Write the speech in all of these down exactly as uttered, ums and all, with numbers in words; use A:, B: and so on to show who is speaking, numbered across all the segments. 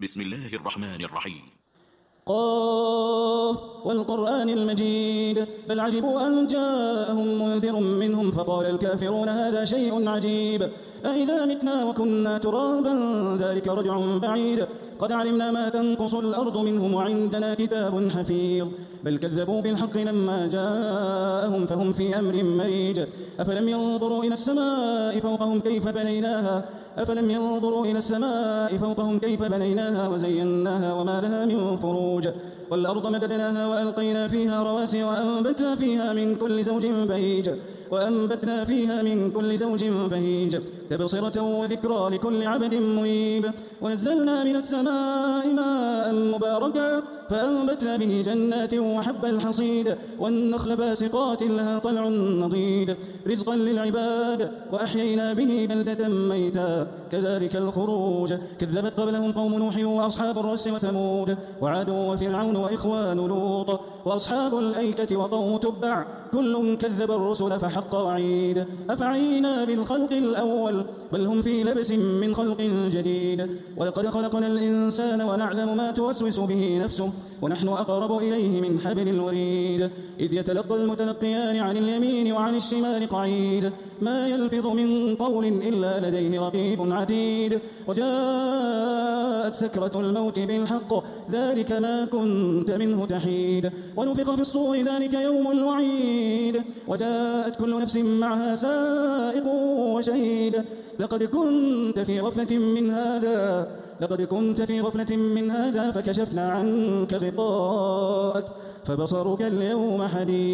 A: بسم الله الرحمن الرحيم.
B: قاف والقرآن المجيد بل عجبوا أن جاءهم منذر منهم فقال الكافرون هذا شيء عجيب أإذا متنا وكنا ترابا ذلك رجع بعيد قد علمنا ما تنقص الأرض منهم وعندنا كتاب حفيظ بل كذبوا بالحق لما جاءهم فهم في أمر مريج أفلم ينظروا إلى السماء فوقهم كيف بنيناها أفلم ينظروا إلى السماء فوقهم كيف بنيناها وزيناها وما لها من فروج والأرض مددناها وألقينا فيها رواسي وأنبتنا فيها من كل زوج بهيج وأنبتنا فيها من كل زوج بهيج تبصرة وذكرى لكل عبد منيب ونزلنا من السماء ماء مباركا فأنبتنا به جنات وحب الحصيد والنخل باسقات لها طلع نضيد رزقا للعباد وأحيينا به بلدة ميتا كذلك الخروج كذبت قبلهم قوم نوح وأصحاب الرس وثمود وعاد وفرعون وإخوان لوط وأصحاب الأيكة وقوم تبع كل كذب الرسل فحق وعيد أفعينا بالخلق الأول بل هم في لبس من خلق جديد ولقد خلقنا الإنسان ونعلم ما توسوس به نفسه ونحن أقرب إليه من حبل الوريد إذ يتلقى المتلقيان عن اليمين وعن الشمال قعيد ما يلفظ من قول إلا لديه رقيب عتيد وجاءت سكرة الموت بالحق ذلك ما كنت منه تحيد ونفخ في الصور ذلك يوم الوعيد وجاءت كل نفس معها سائق وشهيد لقد كنت في غفلة من هذا لقد كنت في غفلة من هذا فكشفنا عنك غطاءك فبصرك اليوم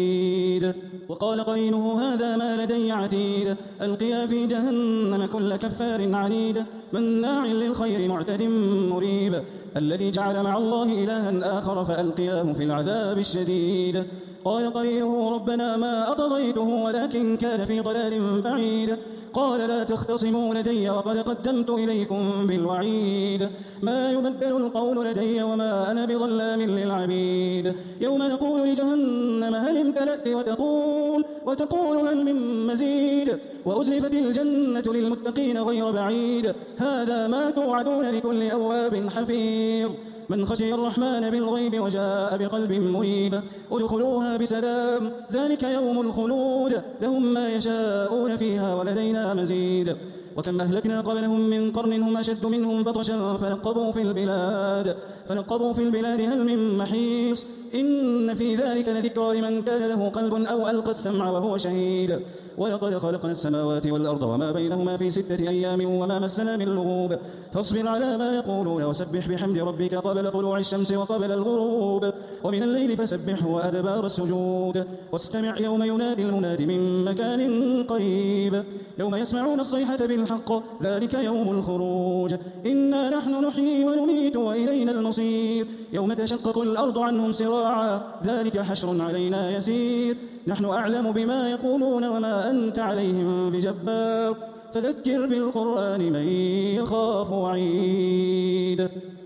B: حديد وقال قرينه هذا ما لدي عتيد ألقيا في جهنم كل كفار عنيد مناع للخير معتد مريب الذي جعل مع الله إلها آخر فألقياه في العذاب الشديد قال قرينه ربنا ما أطغيته ولكن كان في ضلال بعيد قال لا تختصموا لدي وقد قدمت إليكم بالوعيد ما يبدل القول لدي وما أنا بظلام للعبيد يوم نقول لجهنم هل امتلأت وتقول وتقول هل من مزيد وأزلفت الجنة للمتقين غير بعيد هذا ما توعدون لكل أواب حفيظ من خشي الرحمن بالغيب وجاء بقلب منيب ادخلوها بسلام ذلك يوم الخلود لهم ما يشاءون فيها ولدينا مزيد وكم أهلكنا قبلهم من قرن هم أشد منهم بطشا فنقبوا في البلاد فنقبوا في البلاد هل من محيص إن في ذلك لذكرى لمن كان له قلب أو ألقى السمع وهو شهيد ولقد خلقنا السماوات والأرض وما بينهما في ستة أيام وما مسنا من لغوب فاصبر على ما يقولون وسبح بحمد ربك قبل طلوع الشمس وقبل الغروب ومن الليل فسبحه وأدبار السجود واستمع يوم ينادي المناد من مكان قريب يوم يسمعون الصيحة بالحق ذلك يوم الخروج إنا نحن نحيي ونميت وإلينا المصير يوم تشقق الأرض عنهم سراعا ذلك حشر علينا يسير نحن أعلم بما يقولون وما أنت عليهم بجبار فذكر بالقرآن من يخاف وعيد.